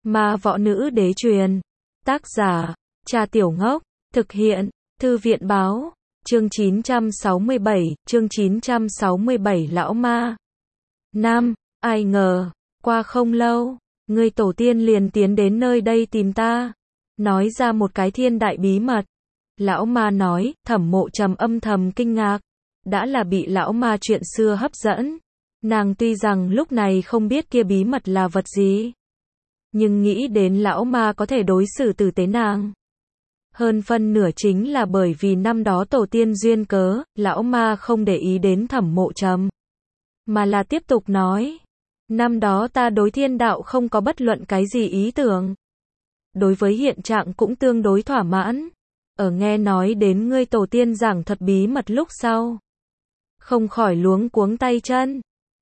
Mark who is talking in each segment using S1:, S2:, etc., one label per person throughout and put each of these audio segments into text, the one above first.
S1: Ma võ nữ đế truyền. Tác giả, Cha Tiểu Ngốc. Thực hiện, Thư viện báo. Chương 967, Lão Ma. Nam, ai ngờ, qua không lâu, người tổ tiên liền tiến đến nơi đây tìm ta. Nói ra một cái thiên đại bí mật. Lão Ma nói, Thẩm Mộ Trầm âm thầm kinh ngạc. Đã là bị lão ma chuyện xưa hấp dẫn. Nàng tuy rằng lúc này không biết kia bí mật là vật gì, nhưng nghĩ đến lão ma có thể đối xử tử tế nàng. Hơn phân nửa chính là bởi vì năm đó tổ tiên duyên cớ, lão ma không để ý đến Thẩm Mộ Trầm, mà là tiếp tục nói. Năm đó ta đối thiên đạo không có bất luận cái gì ý tưởng. Đối với hiện trạng cũng tương đối thỏa mãn. Ở nghe nói đến ngươi tổ tiên giảng thật bí mật lúc sau, không khỏi luống cuống tay chân.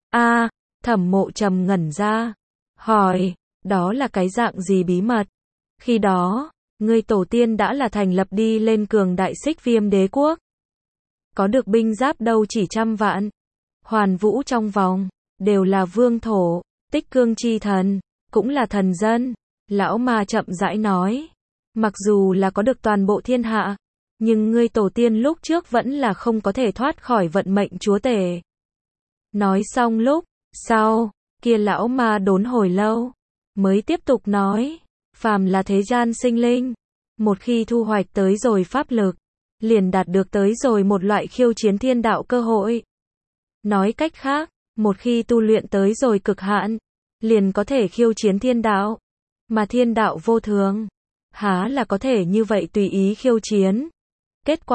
S1: Thẩm Mộ Trầm ngẩn ra, hỏi, đó là cái dạng gì bí mật? Khi đó, ngươi tổ tiên đã là thành lập đi lên cường đại Xích Viêm đế quốc. Có được binh giáp đâu chỉ 100 vạn. Hoàn vũ trong vòng, đều là vương thổ, tích cương chi thần, cũng là thần dân. Lão ma chậm rãi nói, mặc dù là có được toàn bộ thiên hạ, nhưng ngươi tổ tiên lúc trước vẫn là không có thể thoát khỏi vận mệnh chúa tể. Nói xong lúc sau, kia lão ma đốn hồi lâu, mới tiếp tục nói, phàm là thế gian sinh linh, một khi thu hoạch tới rồi pháp lực, liền đạt được tới rồi một loại khiêu chiến thiên đạo cơ hội. Nói cách khác, một khi tu luyện tới rồi cực hạn, liền có thể khiêu chiến thiên đạo. Mà thiên đạo vô thường, há là có thể như vậy tùy ý khiêu chiến. Kết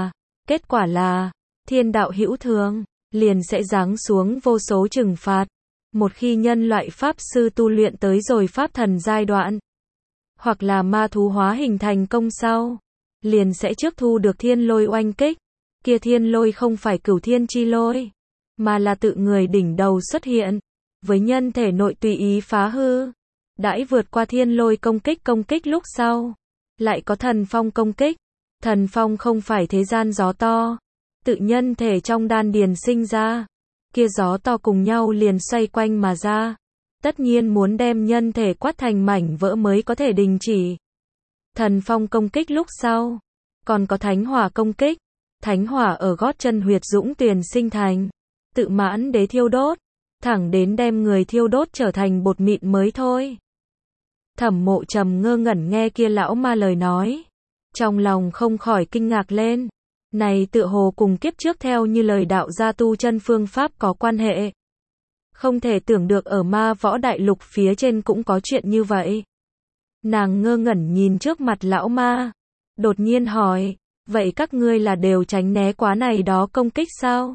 S1: quả là, thiên đạo hữu thường, liền sẽ giáng xuống vô số trừng phạt. Một khi nhân loại pháp sư tu luyện tới rồi pháp thần giai đoạn, hoặc là ma thú hóa hình thành công sau, liền sẽ trước thu được thiên lôi oanh kích. Kia thiên lôi không phải cửu thiên chi lôi, mà là tự người đỉnh đầu xuất hiện, với nhân thể nội tùy ý phá hư. Đãi vượt qua thiên lôi công kích lúc sau, lại có thần phong công kích. Thần phong không phải thế gian gió to, tự nhân thể trong đan điền sinh ra. Kia gió to cùng nhau liền xoay quanh mà ra, tất nhiên muốn đem nhân thể quát thành mảnh vỡ mới có thể đình chỉ. Thần phong công kích lúc sau, còn có thánh hỏa công kích. Thánh hỏa ở gót chân huyệt dũng tuyền sinh thành, tự mãn đế thiêu đốt, thẳng đến đem người thiêu đốt trở thành bột mịn mới thôi. Thẩm Mộ Trầm ngơ ngẩn nghe kia lão ma lời nói, trong lòng không khỏi kinh ngạc lên. Này tựa hồ cùng kiếp trước theo như lời đạo gia tu chân phương pháp có quan hệ. Không thể tưởng được ở ma võ đại lục phía trên cũng có chuyện như vậy. Nàng ngơ ngẩn nhìn trước mặt lão ma, đột nhiên hỏi, vậy các ngươi là đều tránh né quá này đó công kích sao?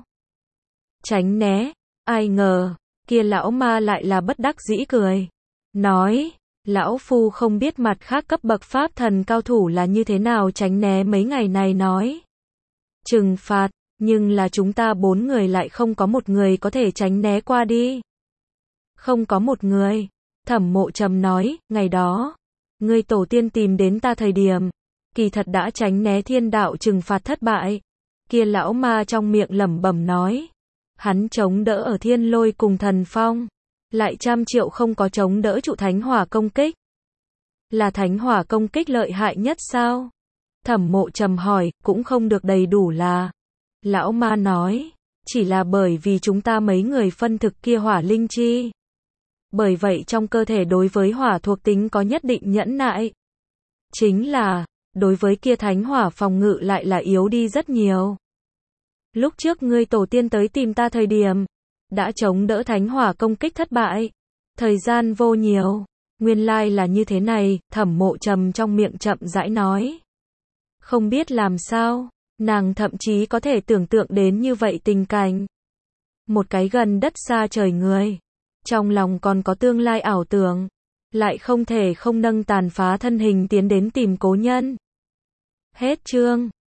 S1: Tránh né, ai ngờ, kia lão ma lại là bất đắc dĩ cười. Nói, lão phu không biết mặt khác cấp bậc pháp thần cao thủ là như thế nào tránh né mấy ngày này nói. Trừng phạt, nhưng là chúng ta 4 người lại không có một người có thể tránh né qua đi. Không có một người. Thẩm Mộ Trầm nói, ngày đó, ngươi tổ tiên tìm đến ta thời điểm, kỳ thật đã tránh né thiên đạo trừng phạt thất bại. Kia lão ma trong miệng lẩm bẩm nói, hắn chống đỡ ở thiên lôi cùng thần phong, lại 100 triệu không có chống đỡ trụ thánh hỏa công kích. Là thánh hỏa công kích lợi hại nhất sao? Thẩm Mộ Trầm hỏi, cũng không được đầy đủ là. Lão ma nói, chỉ là bởi vì chúng ta mấy người phân thực kia hỏa linh chi. Bởi vậy trong cơ thể đối với hỏa thuộc tính có nhất định nhẫn nại. Chính là, đối với kia thánh hỏa phòng ngự lại là yếu đi rất nhiều. Lúc trước ngươi tổ tiên tới tìm ta thời điểm, đã chống đỡ thánh hỏa công kích thất bại. Thời gian vô nhiều, nguyên lai là như thế này, Thẩm Mộ Trầm trong miệng chậm rãi nói. Không biết làm sao, nàng thậm chí có thể tưởng tượng đến như vậy tình cảnh. Một cái gần đất xa trời người, trong lòng còn có tương lai ảo tưởng, lại không thể không nâng tàn phá thân hình tiến đến tìm cố nhân. Hết chương.